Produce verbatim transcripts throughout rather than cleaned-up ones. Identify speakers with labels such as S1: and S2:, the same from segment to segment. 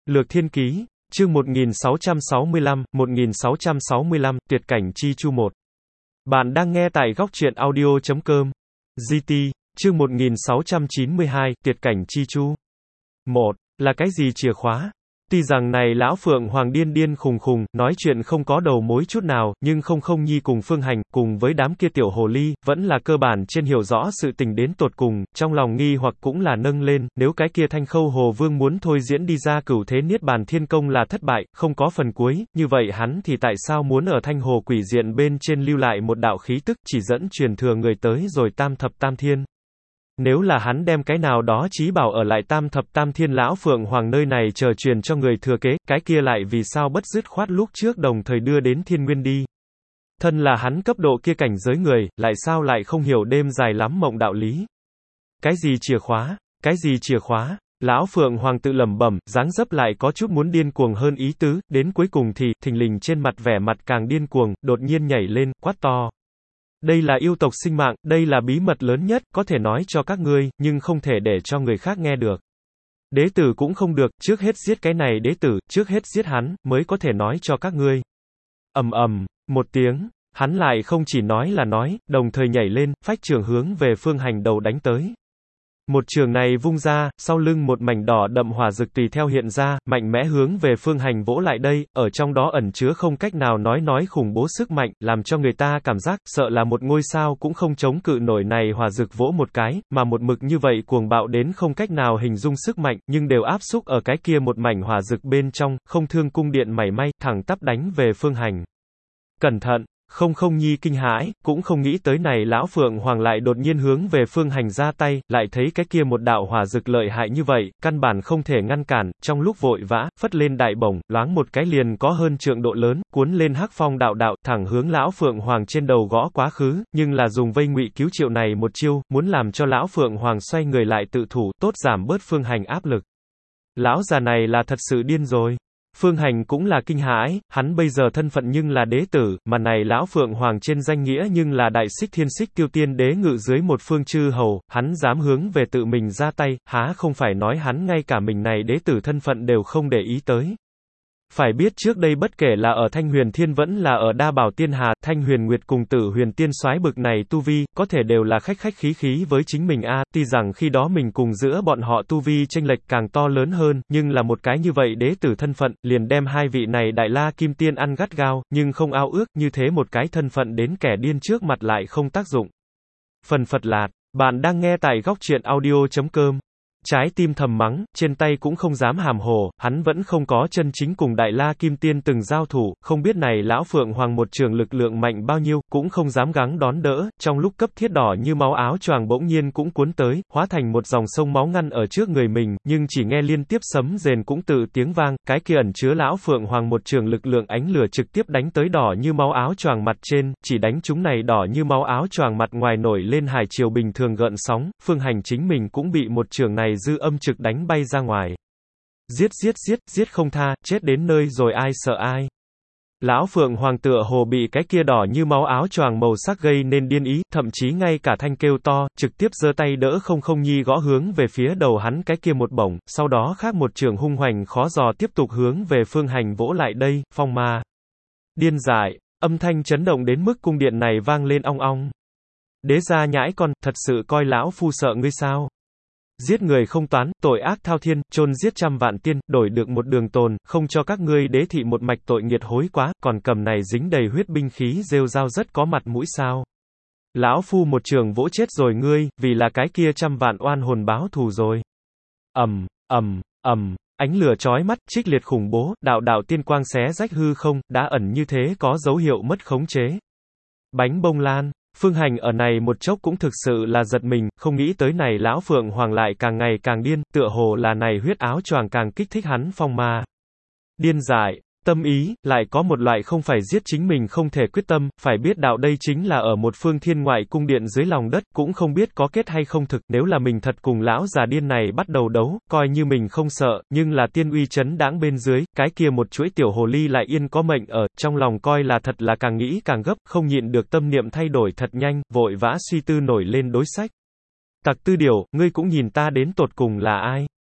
S1: Lược Thiên Ký, chương một nghìn sáu trăm sáu mươi lăm, một nghìn sáu trăm sáu mươi lăm, Tuyệt cảnh Chi Chu một. Bạn đang nghe tại góc truyện audio chấm com. giê tê, chương một nghìn sáu trăm chín mươi hai, Tuyệt cảnh Chi Chu. một. Là cái gì chìa khóa? Tuy rằng này lão Phượng Hoàng điên điên khùng khùng, nói chuyện không có đầu mối chút nào, nhưng không không nhi cùng Phương Hành, cùng với đám kia tiểu hồ ly, vẫn là cơ bản trên hiểu rõ sự tình đến tột cùng, trong lòng nghi hoặc cũng là nâng lên, nếu cái kia Thanh Khâu Hồ Vương muốn thôi diễn đi ra cửu thế niết bàn thiên công là thất bại, không có phần cuối, như vậy hắn thì tại sao muốn ở Thanh Hồ quỷ diện bên trên lưu lại một đạo khí tức, chỉ dẫn truyền thừa người tới rồi tam thập tam thiên. Nếu là hắn đem cái nào đó chí bảo ở lại tam thập tam thiên lão Phượng Hoàng nơi này chờ truyền cho người thừa kế, cái kia lại vì sao bất dứt khoát lúc trước đồng thời đưa đến thiên nguyên đi. Thân là hắn cấp độ kia cảnh giới người, lại sao lại không hiểu đêm dài lắm mộng đạo lý. Cái gì chìa khóa? Cái gì chìa khóa? Lão Phượng Hoàng tự lẩm bẩm, dáng dấp lại có chút muốn điên cuồng hơn ý tứ, đến cuối cùng thì, thình lình trên mặt vẻ mặt càng điên cuồng, đột nhiên nhảy lên, quát to. Đây là yêu tộc sinh mạng, đây là bí mật lớn nhất, có thể nói cho các ngươi, nhưng không thể để cho người khác nghe được. Đế tử cũng không được, trước hết giết cái này đế tử, trước hết giết hắn, mới có thể nói cho các ngươi. Ầm ầm, một tiếng, hắn lại không chỉ nói là nói, đồng thời nhảy lên, phách trường hướng về Phương Hành đầu đánh tới. Một trường này vung ra, sau lưng một mảnh đỏ đậm hỏa rực tùy theo hiện ra, mạnh mẽ hướng về Phương Hành vỗ lại đây, ở trong đó ẩn chứa không cách nào nói nói khủng bố sức mạnh, làm cho người ta cảm giác, sợ là một ngôi sao cũng không chống cự nổi này hỏa rực vỗ một cái, mà một mực như vậy cuồng bạo đến không cách nào hình dung sức mạnh, nhưng đều áp xúc ở cái kia một mảnh hỏa rực bên trong, không thương cung điện mảy may, thẳng tắp đánh về Phương Hành. Cẩn thận! Không không nhi kinh hãi, cũng không nghĩ tới này lão Phượng Hoàng lại đột nhiên hướng về Phương Hành ra tay, lại thấy cái kia một đạo hỏa rực lợi hại như vậy, căn bản không thể ngăn cản, trong lúc vội vã, phất lên đại bổng, loáng một cái liền có hơn trượng độ lớn, cuốn lên hắc phong đạo đạo, thẳng hướng lão Phượng Hoàng trên đầu gõ quá khứ, nhưng là dùng vây ngụy cứu triệu này một chiêu, muốn làm cho lão Phượng Hoàng xoay người lại tự thủ, tốt giảm bớt Phương Hành áp lực. Lão già này là thật sự điên rồi. Phương Hành cũng là kinh hãi, hắn bây giờ thân phận nhưng là đế tử, mà này lão Phượng Hoàng trên danh nghĩa nhưng là đại xích thiên xích tiêu tiên đế ngự dưới một phương chư hầu, hắn dám hướng về tự mình ra tay, há không phải nói hắn ngay cả mình này đế tử thân phận đều không để ý tới. Phải biết trước đây bất kể là ở Thanh Huyền Thiên vẫn là ở Đa Bảo Tiên Hà, Thanh Huyền Nguyệt cùng Tử Huyền Tiên soái bực này tu vi, có thể đều là khách khách khí khí với chính mình a, tuy rằng khi đó mình cùng giữa bọn họ tu vi chênh lệch càng to lớn hơn, nhưng là một cái như vậy đế tử thân phận, liền đem hai vị này đại la kim tiên ăn gắt gao, nhưng không ao ước, như thế một cái thân phận đến kẻ điên trước mặt lại không tác dụng. Phần Phật Lạt, bạn đang nghe tại góc truyện audio chấm com. Trái tim thầm mắng, trên tay cũng không dám hàm hồ, hắn vẫn không có chân chính cùng Đại La Kim Tiên từng giao thủ, không biết này lão Phượng Hoàng một trường lực lượng mạnh bao nhiêu, cũng không dám gắng đón đỡ, trong lúc cấp thiết đỏ như máu áo choàng bỗng nhiên cũng cuốn tới, hóa thành một dòng sông máu ngăn ở trước người mình, nhưng chỉ nghe liên tiếp sấm rền cũng tự tiếng vang, cái kia ẩn chứa lão Phượng Hoàng một trường lực lượng ánh lửa trực tiếp đánh tới đỏ như máu áo choàng mặt trên, chỉ đánh chúng này đỏ như máu áo choàng mặt ngoài nổi lên hải triều bình thường gợn sóng, Phương Hành chính mình cũng bị một trường này dư âm trực đánh bay ra ngoài. Giết giết giết, giết không tha, chết đến nơi rồi ai sợ ai. Lão Phượng Hoàng tựa hồ bị cái kia đỏ như máu áo choàng màu sắc gây nên điên ý, thậm chí ngay cả thanh kêu to, trực tiếp giơ tay đỡ không không nhi gõ hướng về phía đầu hắn cái kia một bổng, sau đó khác một trường hung hoành khó dò tiếp tục hướng về Phương Hành vỗ lại đây, phong ma. Điên dại, âm thanh chấn động đến mức cung điện này vang lên ong ong. Đế gia nhãi con, thật sự coi lão phu sợ ngươi sao? Giết người không toán, tội ác thao thiên, chôn giết trăm vạn tiên, đổi được một đường tồn, không cho các ngươi đế thị một mạch tội nghiệt hối quá, còn cầm này dính đầy huyết binh khí rêu rao rất có mặt mũi sao. Lão phu một trường vỗ chết rồi ngươi, vì là cái kia trăm vạn oan hồn báo thù rồi. Ầm, ầm, ầm, ánh lửa chói mắt, trích liệt khủng bố, đạo đạo tiên quang xé rách hư không, đã ẩn như thế có dấu hiệu mất khống chế. Bánh bông lan. Phương Hành ở này một chốc cũng thực sự là giật mình, không nghĩ tới này lão Phượng Hoàng lại càng ngày càng điên, tựa hồ là này huyết áo choàng càng kích thích hắn phong ma. Điên dại, tâm ý, lại có một loại không phải giết chính mình không thể quyết tâm, phải biết đạo đây chính là ở một phương thiên ngoại cung điện dưới lòng đất, cũng không biết có kết hay không thực, nếu là mình thật cùng lão già điên này bắt đầu đấu, coi như mình không sợ, nhưng là tiên uy chấn đãng bên dưới, cái kia một chuỗi tiểu hồ ly lại yên có mệnh ở, trong lòng coi là thật là càng nghĩ càng gấp, không nhịn được tâm niệm thay đổi thật nhanh, vội vã suy tư nổi lên đối sách. Tặc Tư Điểu, ngươi cũng nhìn ta đến tột cùng là ai?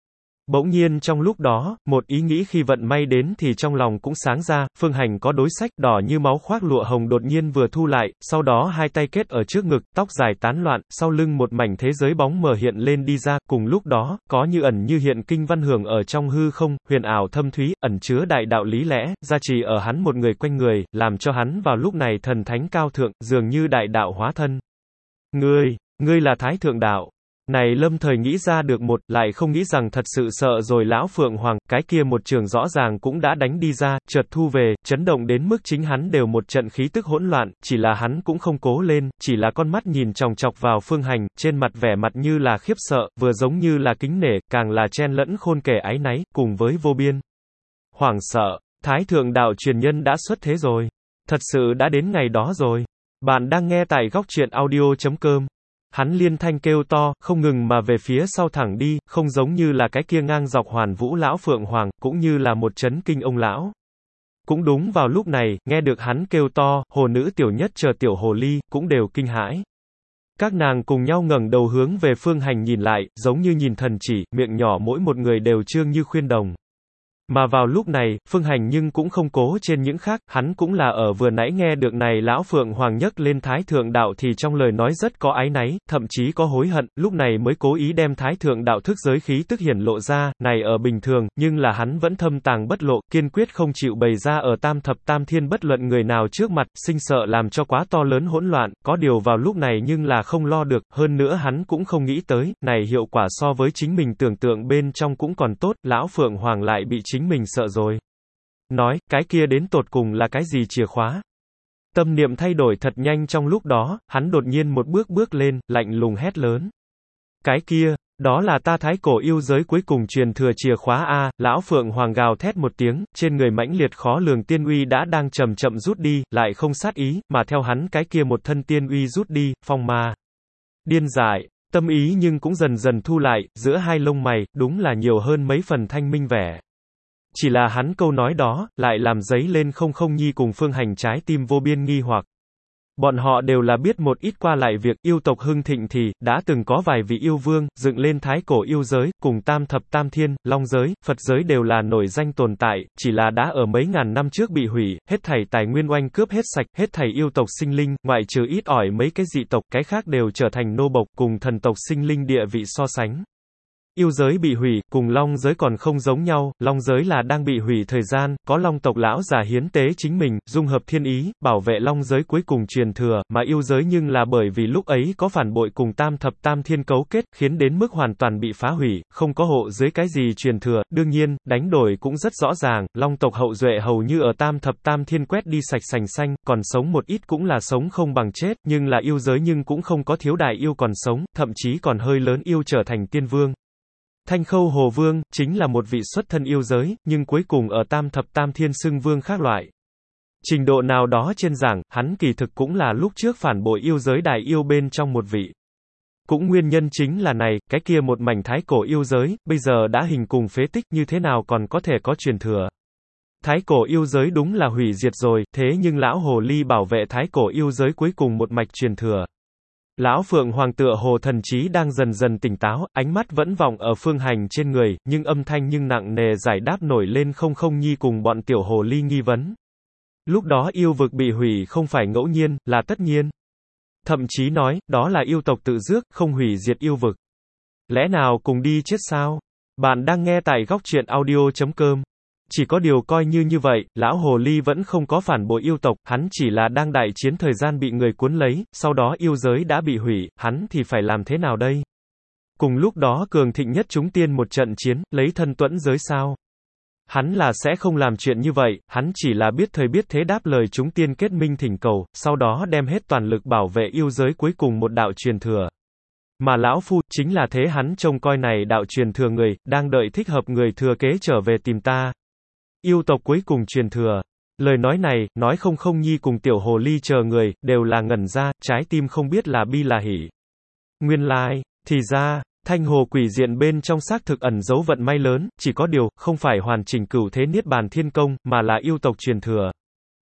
S1: Bỗng nhiên trong lúc đó, một ý nghĩ khi vận may đến thì trong lòng cũng sáng ra, Phương Hành có đối sách, đỏ như máu khoác lụa hồng đột nhiên vừa thu lại, sau đó hai tay kết ở trước ngực, tóc dài tán loạn, sau lưng một mảnh thế giới bóng mờ hiện lên đi ra, cùng lúc đó, có như ẩn như hiện kinh văn hưởng ở trong hư không, huyền ảo thâm thúy, ẩn chứa đại đạo lý lẽ, gia trì ở hắn một người quanh người, làm cho hắn vào lúc này thần thánh cao thượng, dường như đại đạo hóa thân. Ngươi, ngươi là Thái Thượng Đạo. Này lâm thời nghĩ ra được một, lại không nghĩ rằng thật sự sợ rồi lão Phượng Hoàng, cái kia một trường rõ ràng cũng đã đánh đi ra, chợt thu về, chấn động đến mức chính hắn đều một trận khí tức hỗn loạn, chỉ là hắn cũng không cố lên, chỉ là con mắt nhìn chòng chọc vào Phương Hành, trên mặt vẻ mặt như là khiếp sợ, vừa giống như là kính nể, càng là chen lẫn khôn kể áy náy, cùng với vô biên hoảng sợ. Thái Thượng Đạo truyền nhân đã xuất thế rồi. Thật sự đã đến ngày đó rồi. Bạn đang nghe tại góc truyện audio chấm com. Hắn liên thanh kêu to, không ngừng mà về phía sau thẳng đi, không giống như là cái kia ngang dọc hoàn vũ lão Phượng Hoàng, cũng như là một chấn kinh ông lão. Cũng đúng vào lúc này, nghe được hắn kêu to, hồ nữ tiểu nhất chờ tiểu hồ ly, cũng đều kinh hãi. Các nàng cùng nhau ngẩng đầu hướng về Phương Hành nhìn lại, giống như nhìn thần chỉ, miệng nhỏ mỗi một người đều trương như khuyên đồng. Mà vào lúc này, Phương Hành nhưng cũng không cố trên những khác, hắn cũng là ở vừa nãy nghe được này lão Phượng Hoàng nhắc lên Thái Thượng Đạo thì trong lời nói rất có áy náy, thậm chí có hối hận, lúc này mới cố ý đem Thái Thượng Đạo thức giới khí tức hiển lộ ra, này ở bình thường, nhưng là hắn vẫn thâm tàng bất lộ, kiên quyết không chịu bày ra ở tam thập tam thiên bất luận người nào trước mặt, sinh sợ làm cho quá to lớn hỗn loạn, có điều vào lúc này nhưng là không lo được, hơn nữa hắn cũng không nghĩ tới, này hiệu quả so với chính mình tưởng tượng bên trong cũng còn tốt, lão Phượng Hoàng lại bị chính mình sợ rồi. Nói, cái kia đến tột cùng là cái gì chìa khóa? Tâm niệm thay đổi thật nhanh trong lúc đó, hắn đột nhiên một bước bước lên, lạnh lùng hét lớn. Cái kia, đó là ta thái cổ yêu giới cuối cùng truyền thừa chìa khóa a, lão Phượng Hoàng gào thét một tiếng, trên người mãnh liệt khó lường tiên uy đã đang chậm chậm rút đi, lại không sát ý, mà theo hắn cái kia một thân tiên uy rút đi, phong ma điên dại, tâm ý nhưng cũng dần dần thu lại, giữa hai lông mày, đúng là nhiều hơn mấy phần thanh minh vẻ. Chỉ là hắn câu nói đó, lại làm dấy lên không không nhi cùng Phương Hành trái tim vô biên nghi hoặc. Bọn họ đều là biết một ít qua lại việc yêu tộc hưng thịnh thì, đã từng có vài vị yêu vương, dựng lên thái cổ yêu giới, cùng tam thập tam thiên, long giới, Phật giới đều là nổi danh tồn tại, chỉ là đã ở mấy ngàn năm trước bị hủy, hết thảy tài nguyên oanh cướp hết sạch, hết thảy yêu tộc sinh linh, ngoại trừ ít ỏi mấy cái dị tộc, cái khác đều trở thành nô bộc, cùng thần tộc sinh linh địa vị so sánh. Yêu giới bị hủy, cùng long giới còn không giống nhau, long giới là đang bị hủy thời gian, có long tộc lão già hiến tế chính mình, dung hợp thiên ý, bảo vệ long giới cuối cùng truyền thừa, mà yêu giới nhưng là bởi vì lúc ấy có phản bội cùng tam thập tam thiên cấu kết, khiến đến mức hoàn toàn bị phá hủy, không có hộ dưới cái gì truyền thừa, đương nhiên, đánh đổi cũng rất rõ ràng, long tộc hậu duệ hầu như ở tam thập tam thiên quét đi sạch sành xanh, còn sống một ít cũng là sống không bằng chết, nhưng là yêu giới nhưng cũng không có thiếu đại yêu còn sống, thậm chí còn hơi lớn yêu trở thành tiên vương. Thanh Khâu Hồ Vương, chính là một vị xuất thân yêu giới, nhưng cuối cùng ở tam thập tam thiên xưng vương khác loại. Trình độ nào đó trên giảng, hắn kỳ thực cũng là lúc trước phản bội yêu giới đại yêu bên trong một vị. Cũng nguyên nhân chính là này, cái kia một mảnh thái cổ yêu giới, bây giờ đã hình cùng phế tích như thế nào còn có thể có truyền thừa. Thái cổ yêu giới đúng là hủy diệt rồi, thế nhưng lão hồ ly bảo vệ thái cổ yêu giới cuối cùng một mạch truyền thừa. Lão Phượng Hoàng tựa hồ thần trí đang dần dần tỉnh táo, ánh mắt vẫn vọng ở Phương Hành trên người, nhưng âm thanh nhưng nặng nề giải đáp nổi lên không không nhi cùng bọn tiểu hồ ly nghi vấn. Lúc đó yêu vực bị hủy không phải ngẫu nhiên, là tất nhiên. Thậm chí nói, đó là yêu tộc tự rước, không hủy diệt yêu vực. Lẽ nào cùng đi chết sao? Bạn đang nghe tại góc truyện audio chấm com. Chỉ có điều coi như như vậy, lão hồ ly vẫn không có phản bội yêu tộc, hắn chỉ là đang đại chiến thời gian bị người cuốn lấy, sau đó yêu giới đã bị hủy, hắn thì phải làm thế nào đây? Cùng lúc đó cường thịnh nhất chúng tiên một trận chiến, lấy thân tuẫn giới sao? Hắn là sẽ không làm chuyện như vậy, hắn chỉ là biết thời biết thế đáp lời chúng tiên kết minh thỉnh cầu, sau đó đem hết toàn lực bảo vệ yêu giới cuối cùng một đạo truyền thừa. Mà lão phu, chính là thế hắn trông coi này đạo truyền thừa người, đang đợi thích hợp người thừa kế trở về tìm ta. Yêu tộc cuối cùng truyền thừa. Lời nói này, nói không không nhi cùng tiểu hồ ly chờ người, đều là ngẩn ra, trái tim không biết là bi là hỉ. Nguyên lai, like, thì ra, thanh hồ quỷ diện bên trong xác thực ẩn dấu vận may lớn, chỉ có điều, không phải hoàn chỉnh cửu thế niết bàn thiên công, mà là yêu tộc truyền thừa.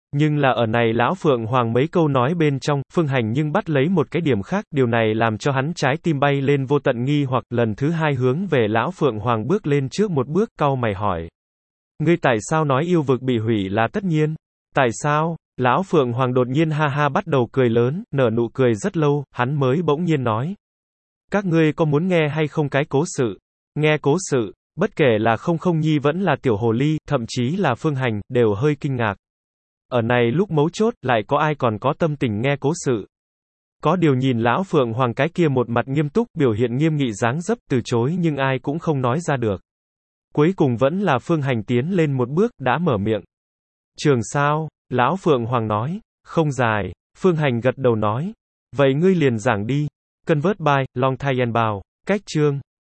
S1: Nhưng là ở này lão Phượng Hoàng mấy câu nói bên trong, Phương Hành nhưng bắt lấy một cái điểm khác, điều này làm cho hắn trái tim bay lên vô tận nghi hoặc, lần thứ hai hướng về lão Phượng Hoàng bước lên trước một bước, cau mày hỏi. Ngươi tại sao nói yêu vực bị hủy là tất nhiên? Tại sao? Lão Phượng Hoàng đột nhiên ha ha bắt đầu cười lớn, nở nụ cười rất lâu, hắn mới bỗng nhiên nói. Các ngươi có muốn nghe hay không cái cố sự? Nghe cố sự, bất kể là không không nhi vẫn là tiểu hồ ly, thậm chí là Phương Hành, đều hơi kinh ngạc. Ở này lúc mấu chốt, lại có ai còn có tâm tình nghe cố sự? Có điều nhìn lão Phượng Hoàng cái kia một mặt nghiêm túc, biểu hiện nghiêm nghị dáng dấp, từ chối nhưng ai cũng không nói ra được. Cuối cùng vẫn là Phương Hành tiến lên một bước, đã mở miệng. Trường sao? Lão Phượng Hoàng nói. Không dài. Phương Hành gật đầu nói. Vậy ngươi liền giảng đi. Convert by, long thai and bow. Cách chương.